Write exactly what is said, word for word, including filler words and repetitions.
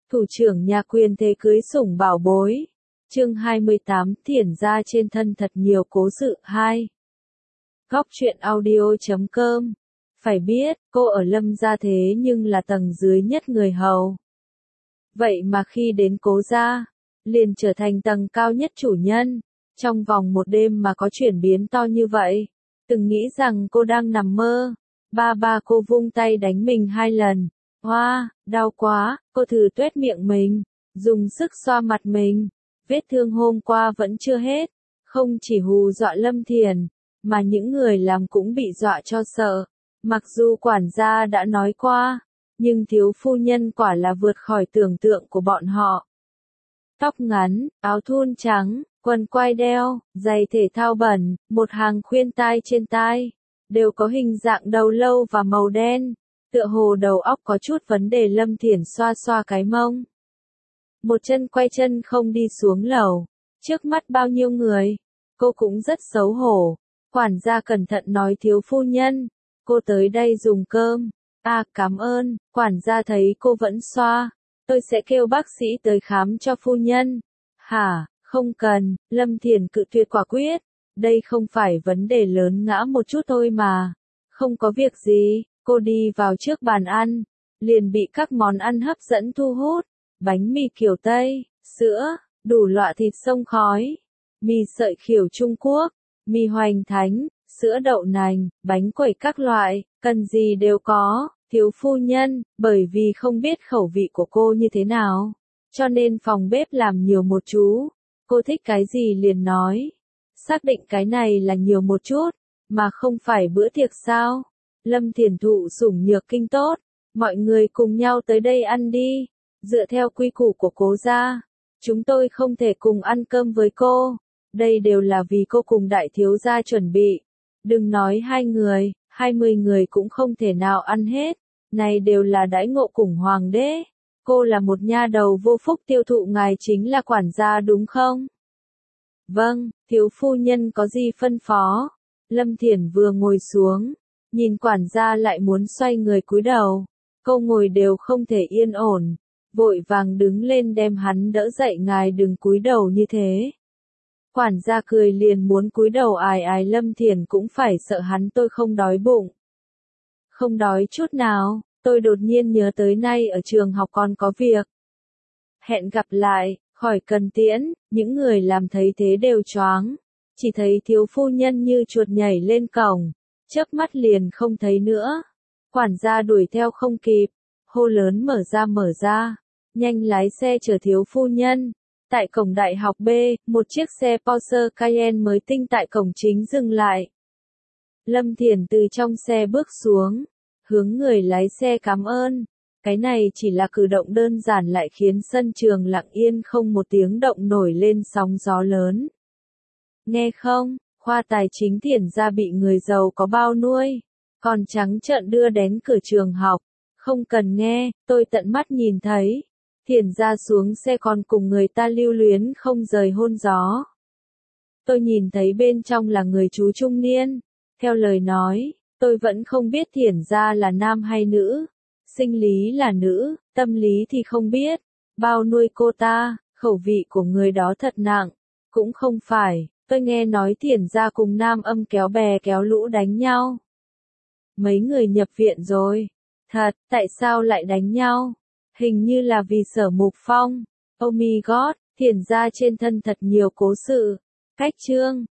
Thủ trưởng nhà quyền thế cưới sủng bảo bối. Chương hai mươi tám, Thiển gia trên thân thật nhiều cố sự. Hai. Góc truyện audio chấm com. Phải biết, cô ở Lâm gia thế nhưng là tầng dưới nhất người hầu. Vậy mà khi đến Cố gia, liền trở thành tầng cao nhất chủ nhân. Trong vòng một đêm mà có chuyển biến to như vậy, từng nghĩ rằng cô đang nằm mơ. Ba ba cô vung tay đánh mình hai lần. Hoa, wow, đau quá, cô thử tuét miệng mình, dùng sức xoa mặt mình. Vết thương hôm qua vẫn chưa hết, không chỉ hù dọa Lâm Thiển, mà những người làm cũng bị dọa cho sợ. Mặc dù quản gia đã nói qua, nhưng thiếu phu nhân quả là vượt khỏi tưởng tượng của bọn họ. Tóc ngắn, áo thun trắng, quần quai đeo, giày thể thao bẩn, một hàng khuyên tai trên tai, đều có hình dạng đầu lâu và màu đen. Tựa hồ đầu óc có chút vấn đề. Lâm Thiển xoa xoa cái mông. Một chân quay chân không đi xuống lầu. Trước mắt bao nhiêu người. Cô cũng rất xấu hổ. Quản gia cẩn thận nói thiếu phu nhân. Cô tới đây dùng cơm. À cảm ơn. Quản gia thấy cô vẫn xoa. Tôi sẽ kêu bác sĩ tới khám cho phu nhân. Hả, không cần. Lâm Thiển cự tuyệt quả quyết. Đây không phải vấn đề lớn, ngã một chút thôi mà. Không có việc gì. Cô đi vào trước bàn ăn, liền bị các món ăn hấp dẫn thu hút. Bánh mì kiểu Tây, sữa, đủ loại thịt xông khói, mì sợi khỉu Trung Quốc, mì hoành thánh, sữa đậu nành, bánh quẩy các loại, cần gì đều có. Thiếu phu nhân, bởi vì không biết khẩu vị của cô như thế nào, cho nên phòng bếp làm nhiều một chú. Cô thích cái gì liền nói. Xác định cái này là nhiều một chút, mà không phải bữa tiệc sao? Lâm Thiển thụ sủng nhược kinh tốt, mọi người cùng nhau tới đây ăn đi. Dựa theo quy củ của Cố gia, chúng tôi không thể cùng ăn cơm với cô. Đây đều là vì cô cùng đại thiếu gia chuẩn bị. Đừng nói hai người, hai mươi người cũng không thể nào ăn hết. Này đều là đãi ngộ cùng hoàng đế. Cô là một nha đầu vô phúc, tiêu thụ ngài chính là quản gia đúng không? Vâng, thiếu phu nhân có gì phân phó? Lâm Thiển vừa ngồi xuống, nhìn quản gia lại muốn xoay người cúi đầu. Câu ngồi đều không thể yên ổn, vội vàng đứng lên đem hắn đỡ dậy. Ngài đừng cúi đầu như thế. Quản gia cười liền muốn cúi đầu ài ài. Lâm Thiển cũng phải sợ hắn. Tôi không đói bụng. Không đói chút nào, tôi đột nhiên nhớ tới nay ở trường học còn có việc. Hẹn gặp lại, khỏi cần tiễn. Những người làm thấy thế đều choáng, chỉ thấy thiếu phu nhân như chuột nhảy lên cổng. Chớp mắt liền không thấy nữa. Quản gia đuổi theo không kịp, hô lớn mở ra mở ra, nhanh lái xe chở thiếu phu nhân. Tại cổng đại học B, một chiếc xe Porsche Cayenne mới tinh tại cổng chính dừng lại. Lâm Thiển từ trong xe bước xuống, hướng người lái xe cảm ơn. Cái này chỉ là cử động đơn giản lại khiến sân trường lặng yên không một tiếng động nổi lên sóng gió lớn. Nghe không? Khoa tài chính Thiển gia bị người giàu có bao nuôi, còn trắng trợn đưa đến cửa trường học. Không cần nghe, tôi tận mắt nhìn thấy. Thiển gia xuống xe còn cùng người ta lưu luyến không rời hôn gió. Tôi nhìn thấy bên trong là người chú trung niên. Theo lời nói, tôi vẫn không biết Thiển gia là nam hay nữ. Sinh lý là nữ, tâm lý thì không biết. Bao nuôi cô ta, khẩu vị của người đó thật nặng. Cũng không phải. Tôi nghe nói Thiển gia cùng nam âm kéo bè kéo lũ đánh nhau. Mấy người nhập viện rồi. Thật, tại sao lại đánh nhau? Hình như là vì Sở Mục Phong. Oh my god, Thiển gia trên thân thật nhiều cố sự. Cách chương.